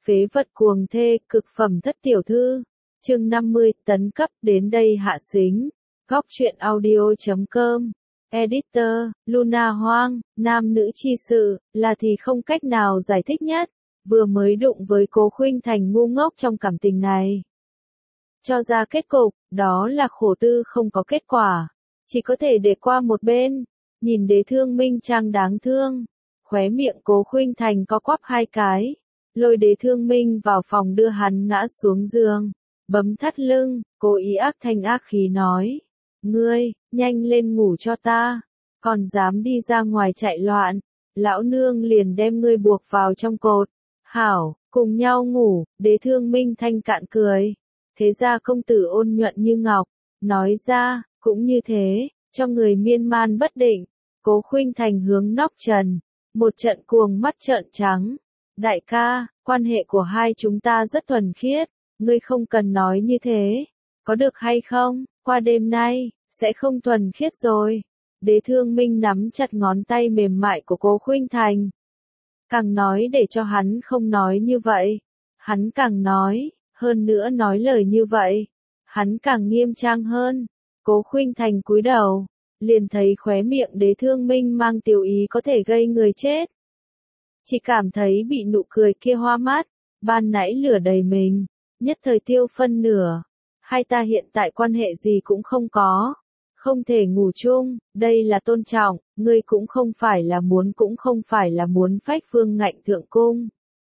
Phế vật cuồng thê, cực phẩm thất tiểu thư. Chương 50, tấn cấp, đến đây hạ xính. Góc truyện audio.com. Editor, Luna Hoang, nam nữ chi sự, là thì không cách nào giải thích nhất. Vừa mới đụng với Cố Khuynh Thành ngu ngốc trong cảm tình này. Cho ra kết cục, đó là khổ tư không có kết quả. Chỉ có thể để qua một bên. Nhìn Đế Thương Minh Trang đáng thương. Khóe miệng Cố Khuynh Thành có quắp hai cái. Lôi Đế Thương Minh vào phòng đưa hắn ngã xuống giường. Bấm thắt lưng, cố ý ác thanh ác khí nói. Ngươi, nhanh lên ngủ cho ta. Còn dám đi ra ngoài chạy loạn. Lão nương liền đem ngươi buộc vào trong cột. Hảo, cùng nhau ngủ, Đế Thương Minh thanh cạn cười. Thế ra công tử ôn nhuận như ngọc. Nói ra, cũng như thế, cho người miên man bất định. Cố Khuynh Thành hướng nóc trần. Một trận cuồng mắt trợn trắng. Đại ca, quan hệ của hai chúng ta rất thuần khiết. Ngươi không cần nói như thế. Có được hay không? Qua đêm nay, sẽ không thuần khiết rồi. Đế Thương Minh nắm chặt ngón tay mềm mại của Cố Khuynh Thành. Càng nói để cho hắn không nói như vậy. Hắn càng nói, hơn nữa nói lời như vậy. Hắn càng nghiêm trang hơn. Cố Khuynh Thành cúi đầu. Liền thấy khóe miệng Đế Thương Minh mang tiểu ý có thể gây người chết. Chỉ cảm thấy bị nụ cười kia hoa mắt. Ban nãy lửa đầy mình. Nhất thời tiêu phân nửa. Hai ta hiện tại quan hệ gì cũng không có. Không thể ngủ chung, đây là tôn trọng, ngươi cũng không phải là muốn phách phương ngạnh thượng cung.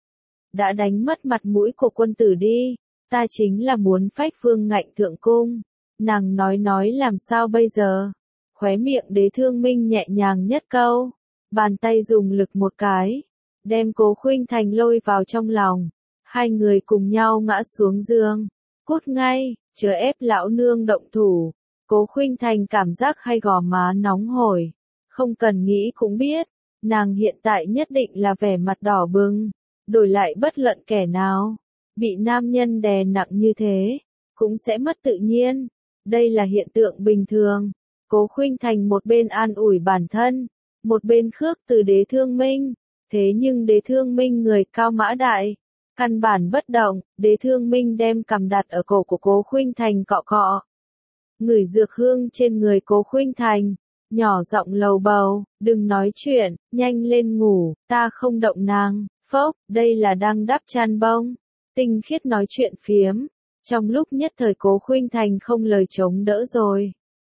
Đã đánh mất mặt mũi của quân tử đi, ta chính là muốn phách phương ngạnh thượng cung. Nàng nói làm sao bây giờ? Khóe miệng Đế Thương Minh nhẹ nhàng nhất câu. Bàn tay dùng lực một cái. Đem Cố Khuynh Thành lôi vào trong lòng. Hai người cùng nhau ngã xuống giường. Cút ngay, chớ ép lão nương động thủ. Cố Khuynh Thành cảm giác hai gò má nóng hổi. Không cần nghĩ cũng biết. Nàng hiện tại nhất định là vẻ mặt đỏ bừng. Đổi lại bất luận kẻ nào. Bị nam nhân đè nặng như thế. Cũng sẽ mất tự nhiên. Đây là hiện tượng bình thường. Cố Khuynh Thành một bên an ủi bản thân. Một bên khước từ Đế Thương Minh. Thế nhưng Đế Thương Minh người cao mã đại. Căn bản bất động, Đế Thương Minh đem cằm đặt ở cổ của Cố Khuynh Thành cọ cọ. Ngửi dược hương trên người Cố Khuynh Thành, nhỏ giọng lầu bầu, đừng nói chuyện, nhanh lên ngủ, ta không động nàng, phốc, đây là đang đắp chăn bông. Tinh khiết nói chuyện phiếm, trong lúc nhất thời Cố Khuynh Thành không lời chống đỡ rồi.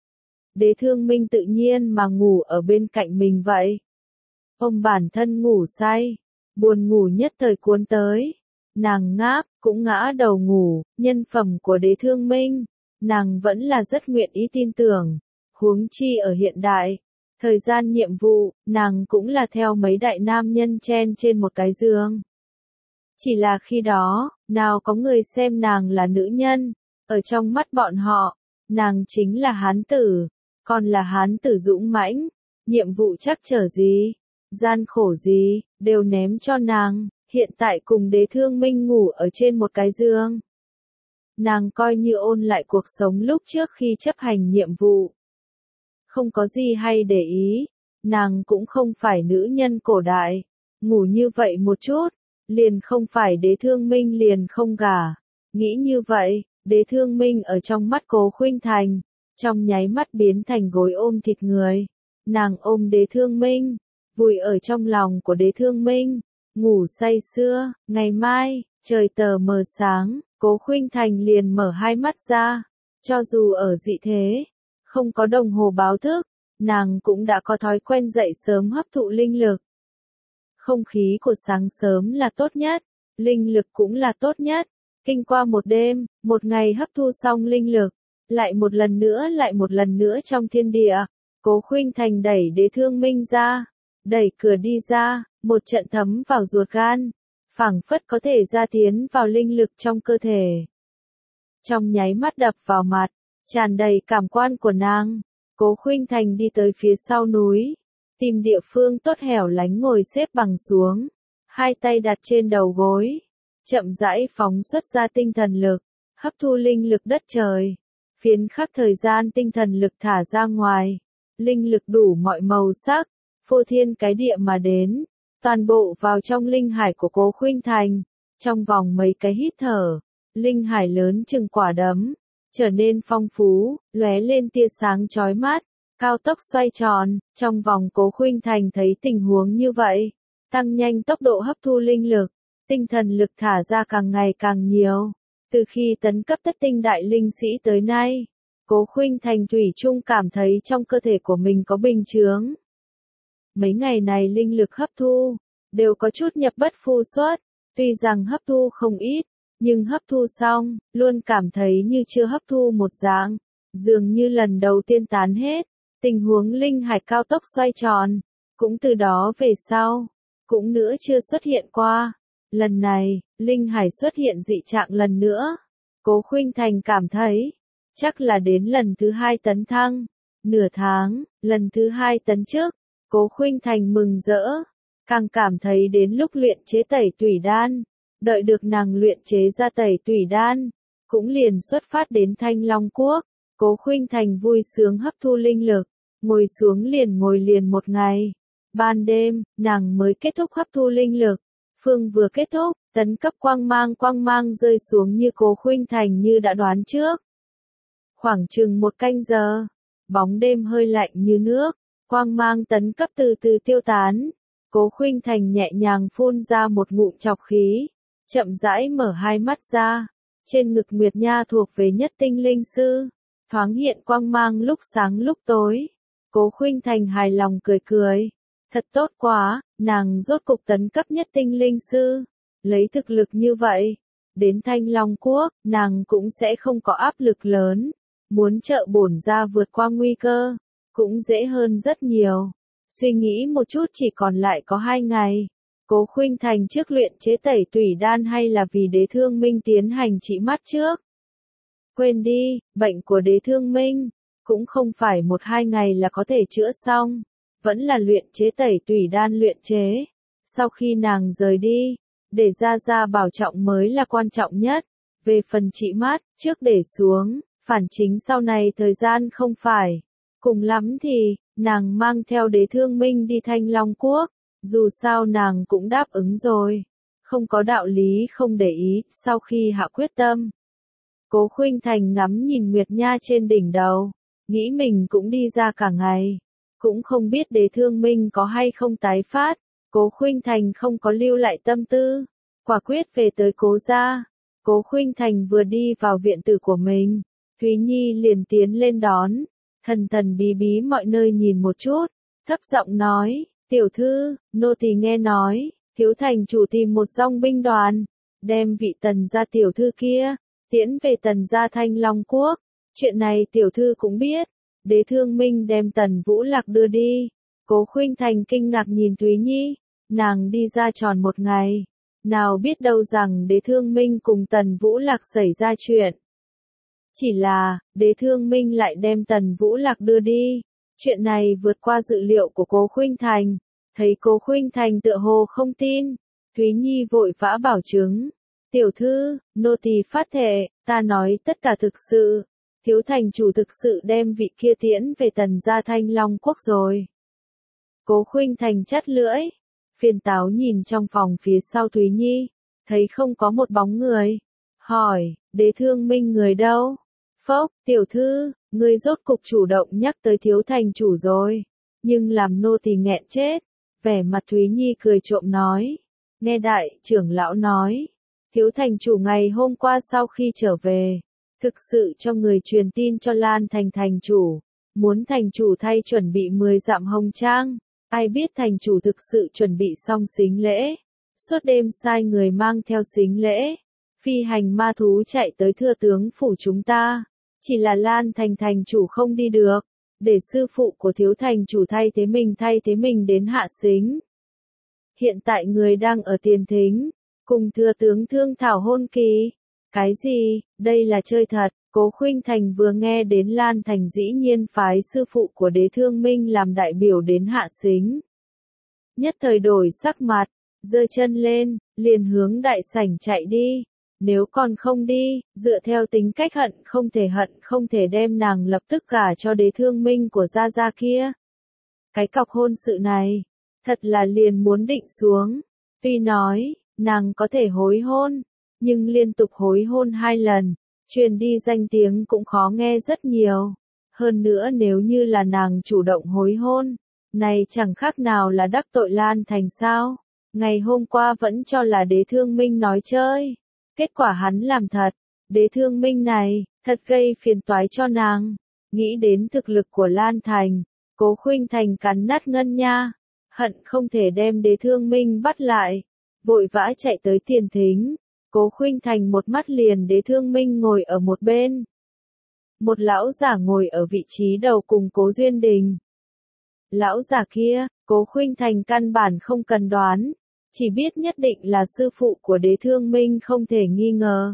Đế Thương Minh tự nhiên mà ngủ ở bên cạnh mình vậy. Ông bản thân ngủ say, buồn ngủ nhất thời cuốn tới. Nàng ngáp, cũng ngã đầu ngủ, nhân phẩm của Đế Thương Minh. Nàng vẫn là rất nguyện ý tin tưởng. Huống chi ở hiện đại. Thời gian nhiệm vụ, nàng cũng là theo mấy đại nam nhân chen trên một cái giường. Chỉ là khi đó, nào có người xem nàng là nữ nhân. Ở trong mắt bọn họ, nàng chính là hán tử. Còn là hán tử dũng mãnh. Nhiệm vụ chắc trở gì, gian khổ gì, đều ném cho nàng. Hiện tại cùng Đế Thương Minh ngủ ở trên một cái giường. Nàng coi như ôn lại cuộc sống lúc trước khi chấp hành nhiệm vụ. Không có gì hay để ý. Nàng cũng không phải nữ nhân cổ đại. Ngủ như vậy một chút. Liền không phải Đế Thương Minh liền không gả. Nghĩ như vậy, Đế Thương Minh ở trong mắt Cố Khuynh Thành. Trong nháy mắt biến thành gối ôm thịt người. Nàng ôm Đế Thương Minh. Vùi ở trong lòng của Đế Thương Minh. Ngủ say sưa, ngày mai, trời tờ mờ sáng, Cố Khuynh Thành liền mở hai mắt ra. Cho dù ở dị thế, không có đồng hồ báo thức, nàng cũng đã có thói quen dậy sớm hấp thụ linh lực. Không khí của sáng sớm là tốt nhất, linh lực cũng là tốt nhất. Kinh qua một đêm, một ngày hấp thu xong linh lực, lại một lần nữa trong thiên địa. Cố Khuynh Thành đẩy Đế Thương Minh ra, đẩy cửa đi ra. Một trận thấm vào ruột gan, phảng phất có thể gia tiến vào linh lực trong cơ thể. Trong nháy mắt đập vào mặt, tràn đầy cảm quan của nàng. Cố Khuynh Thành đi tới phía sau núi, tìm địa phương tốt hẻo lánh ngồi xếp bằng xuống, hai tay đặt trên đầu gối, chậm rãi phóng xuất ra tinh thần lực, hấp thu linh lực đất trời. Phiến khắc thời gian tinh thần lực thả ra ngoài, linh lực đủ mọi màu sắc, phô thiên cái địa mà đến. Toàn bộ vào trong linh hải của Cố Khuynh Thành. Trong vòng mấy cái hít thở, linh hải lớn chừng quả đấm, trở nên phong phú, lóe lên tia sáng chói mắt, cao tốc xoay tròn, trong vòng Cố Khuynh Thành thấy tình huống như vậy, tăng nhanh tốc độ hấp thu linh lực, tinh thần lực thả ra càng ngày càng nhiều. Từ khi tấn cấp thất tinh đại linh sĩ tới nay, Cố Khuynh Thành thủy chung cảm thấy trong cơ thể của mình có bình chướng. Mấy ngày này linh lực hấp thu, đều có chút nhập bất phu xuất, tuy rằng hấp thu không ít, nhưng hấp thu xong, luôn cảm thấy như chưa hấp thu một dạng, dường như lần đầu tiên tán hết, tình huống linh hải cao tốc xoay tròn, cũng từ đó về sau, cũng nữa chưa xuất hiện qua. Lần này, linh hải xuất hiện dị trạng lần nữa, Cố Khuynh Thành cảm thấy, chắc là đến lần thứ 2 tấn thăng, nửa tháng, lần thứ 2 tấn trước, Cố Khuynh Thành mừng rỡ, càng cảm thấy đến lúc luyện chế tẩy tủy đan, đợi được nàng luyện chế ra tẩy tủy đan, cũng liền xuất phát đến Thanh Long Quốc, Cố Khuynh Thành vui sướng hấp thu linh lực, ngồi xuống liền ngồi liền một ngày. Ban đêm, nàng mới kết thúc hấp thu linh lực, phương vừa kết thúc, tấn cấp quang mang rơi xuống như Cố Khuynh Thành như đã đoán trước. Khoảng chừng 1 canh giờ, bóng đêm hơi lạnh như nước, quang mang tấn cấp từ từ tiêu tán. Cố Khuynh Thành nhẹ nhàng phun ra một ngụm trọc khí, chậm rãi mở hai mắt ra. Trên ngực Nguyệt Nha thuộc về nhất tinh linh sư, thoáng hiện quang mang lúc sáng lúc tối. Cố Khuynh Thành hài lòng cười cười. Thật tốt quá, nàng rốt cục tấn cấp nhất tinh linh sư. Lấy thực lực như vậy, đến Thanh Long Quốc, nàng cũng sẽ không có áp lực lớn. Muốn trợ bổn gia vượt qua nguy cơ, cũng dễ hơn rất nhiều. Suy nghĩ một chút chỉ còn lại có 2 ngày. Cố Khuynh Thành trước luyện chế tẩy tủy đan hay là vì Đế Thương Minh tiến hành trị mắt trước? Quên đi, bệnh của Đế Thương Minh, cũng không phải 1-2 ngày là có thể chữa xong. Vẫn là luyện chế tẩy tủy đan luyện chế. Sau khi nàng rời đi, để Gia bảo trọng mới là quan trọng nhất. Về phần trị mắt, trước để xuống, phản chính sau này thời gian không phải. Cùng lắm thì, nàng mang theo Đế Thương Minh đi Thanh Long Quốc, dù sao nàng cũng đáp ứng rồi. Không có đạo lý không để ý, sau khi hạ quyết tâm. Cố Khuynh Thành ngắm nhìn Nguyệt Nha trên đỉnh đầu, nghĩ mình cũng đi ra cả ngày. Cũng không biết Đế Thương Minh có hay không tái phát, Cố Khuynh Thành không có lưu lại tâm tư, quả quyết về tới Cố gia. Cố Khuynh Thành vừa đi vào viện tử của mình, Thúy Nhi liền tiến lên đón, thần thần bí bí mọi nơi nhìn một chút, thấp giọng nói, tiểu thư, nô tỳ nghe nói, thiếu thành chủ tìm một dòng binh đoàn, đem vị Tần gia tiểu thư kia, tiễn về Tần gia Thanh Long Quốc, chuyện này tiểu thư cũng biết. Đế Thương Minh đem Tần Vũ Lạc đưa đi. Cố Khuynh Thành kinh ngạc nhìn Thúy Nhi, nàng đi ra tròn 1 ngày, nào biết đâu rằng Đế Thương Minh cùng Tần Vũ Lạc xảy ra chuyện. Chỉ là, Đế Thương Minh lại đem Tần Vũ Lạc đưa đi. Chuyện này vượt qua dự liệu của Cố Khuynh Thành. Thấy Cố Khuynh Thành tựa hồ không tin, Thúy Nhi vội vã bảo chứng. Tiểu thư, nô tỳ phát thệ, ta nói tất cả thực sự. Thiếu thành chủ thực sự đem vị kia tiễn về Tần gia Thanh Long Quốc rồi. Cố Khuynh Thành chắt lưỡi, phiền táo nhìn trong phòng phía sau Thúy Nhi, thấy không có một bóng người. Hỏi, Đế Thương Minh người đâu? Phốc, tiểu thư, ngươi rốt cục chủ động nhắc tới thiếu thành chủ rồi. Nhưng làm nô tỳ nghẹn chết. Vẻ mặt Thúy Nhi cười trộm nói. Nghe đại trưởng lão nói, thiếu thành chủ ngày hôm qua sau khi trở về, thực sự cho người truyền tin cho Lan Thành thành chủ, muốn thành chủ thay chuẩn bị 10 dặm hồng trang. Ai biết thành chủ thực sự chuẩn bị xong sính lễ, suốt đêm sai người mang theo sính lễ, phi hành ma thú chạy tới thưa tướng phủ chúng ta. Chỉ là Lan Thành thành chủ không đi được, để sư phụ của thiếu thành chủ thay thế mình đến hạ sính. Hiện tại người đang ở tiền thính, cùng thưa tướng thương thảo hôn kỳ. Cái gì, đây là chơi thật. Cố Khuynh Thành vừa nghe đến Lan Thành dĩ nhiên phái sư phụ của Đế Thương Minh làm đại biểu đến hạ sính. Nhất thời đổi sắc mặt, giơ chân lên, liền hướng đại sảnh chạy đi. Nếu còn không đi, dựa theo tính cách hận không thể đem nàng lập tức gả cho Đế Thương Minh của Gia kia. Cái cọc hôn sự này, thật là liền muốn định xuống. Tuy nói, nàng có thể hối hôn, nhưng liên tục hối hôn 2 lần, truyền đi danh tiếng cũng khó nghe rất nhiều. Hơn nữa nếu như là nàng chủ động hối hôn, này chẳng khác nào là đắc tội Lan Thành sao. Ngày hôm qua vẫn cho là Đế Thương Minh nói chơi, kết quả hắn làm thật. Đế Thương Minh này, thật gây phiền toái cho nàng. Nghĩ đến thực lực của Lan Thành, Cố Khuynh Thành cắn nát ngân nha, hận không thể đem Đế Thương Minh bắt lại, vội vã chạy tới Tiền Thính. Cố Khuynh Thành một mắt liền Đế Thương Minh ngồi ở một bên. Một lão giả ngồi ở vị trí đầu cùng Cố Duyên Đình. Lão giả kia, Cố Khuynh Thành căn bản không cần đoán, chỉ biết nhất định là sư phụ của Đế Thương Minh không thể nghi ngờ.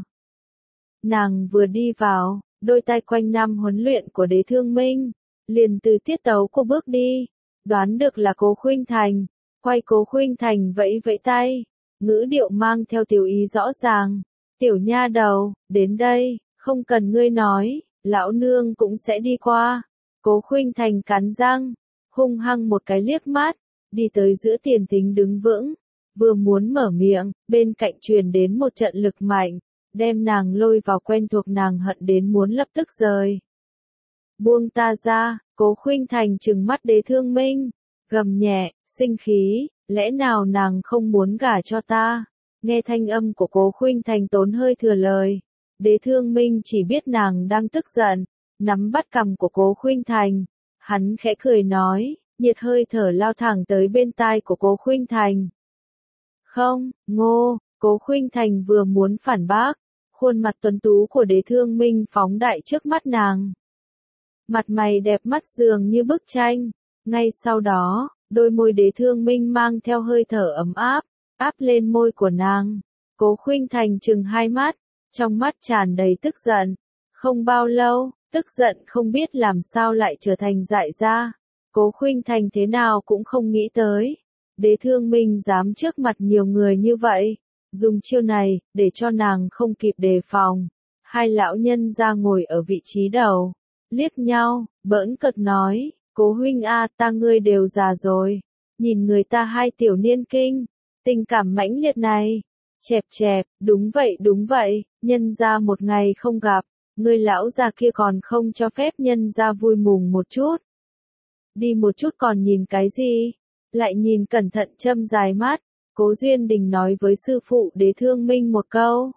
Nàng vừa đi vào, đôi tay quanh năm huấn luyện của Đế Thương Minh, liền từ tiết tấu của bước đi, đoán được là Cố Khuynh Thành, quay Cố Khuynh Thành vẫy vẫy tay, ngữ điệu mang theo tiểu ý rõ ràng, tiểu nha đầu, đến đây, không cần ngươi nói, lão nương cũng sẽ đi qua. Cố Khuynh Thành cắn răng, hung hăng một cái liếc mắt, đi tới giữa Tiền Thính đứng vững, vừa muốn mở miệng, bên cạnh truyền đến một trận lực mạnh, đem nàng lôi vào quen thuộc nàng hận đến muốn lập tức rời. Buông ta ra, Cố Khuynh Thành trừng mắt Đế Thương Minh, gầm nhẹ, sinh khí, lẽ nào nàng không muốn gả cho ta? Nghe thanh âm của Cố Khuynh Thành tốn hơi thừa lời, Đế Thương Minh chỉ biết nàng đang tức giận, nắm bắt cằm của Cố Khuynh Thành, hắn khẽ cười nói, nhiệt hơi thở lao thẳng tới bên tai của Cố Khuynh Thành. Không, ngô, Cố Khuynh Thành vừa muốn phản bác, khuôn mặt tuấn tú của Đế Thương Minh phóng đại trước mắt nàng. Mặt mày đẹp mắt dường như bức tranh, ngay sau đó, đôi môi Đế Thương Minh mang theo hơi thở ấm áp, áp lên môi của nàng. Cố Khuynh Thành trừng hai mắt, trong mắt tràn đầy tức giận. Không bao lâu, tức giận không biết làm sao lại trở thành dại ra. Cố Khuynh Thành thế nào cũng không nghĩ tới. Đế Thương Minh dám trước mặt nhiều người như vậy, dùng chiêu này, để cho nàng không kịp đề phòng. Hai lão nhân ra ngồi ở vị trí đầu, liếc nhau, bỡn cợt nói, Cố huynh a, ta ngươi đều già rồi, nhìn người ta hai tiểu niên kinh, tình cảm mãnh liệt này. Chẹp chẹp, đúng vậy, nhân ra một ngày không gặp, ngươi lão già kia còn không cho phép nhân ra vui mừng một chút. Đi một chút còn nhìn cái gì? Lại nhìn cẩn thận châm dài mắt, Cố Duyên Đình nói với sư phụ Đế Thương Minh một câu.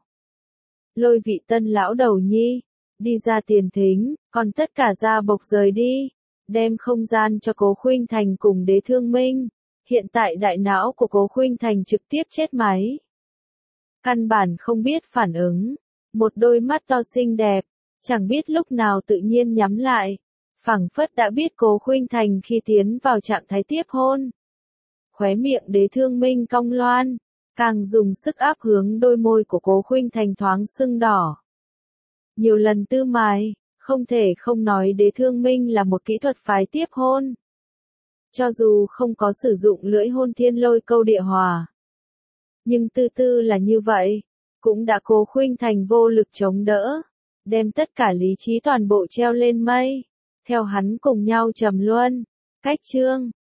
Lôi vị tân lão đầu nhi, đi ra Tiền Thính, còn tất cả ra bộc rời đi, đem không gian cho Cố Khuynh Thành cùng Đế Thương Minh. Hiện tại đại não của Cố Khuynh Thành trực tiếp chết máy. Căn bản không biết phản ứng, một đôi mắt to xinh đẹp, chẳng biết lúc nào tự nhiên nhắm lại, phảng phất đã biết Cố Khuynh Thành khi tiến vào trạng thái tiếp hôn. Khóe miệng Đế Thương Minh cong loan, càng dùng sức áp hướng đôi môi của Cố Khuynh Thành thoáng sưng đỏ. Nhiều lần tư mài, không thể không nói Đế Thương Minh là một kỹ thuật phái tiếp hôn. Cho dù không có sử dụng lưỡi hôn thiên lôi câu địa hòa, nhưng tư tư là như vậy, cũng đã Cố Khuynh Thành vô lực chống đỡ, đem tất cả lý trí toàn bộ treo lên mây, theo hắn cùng nhau trầm luân. Cách chương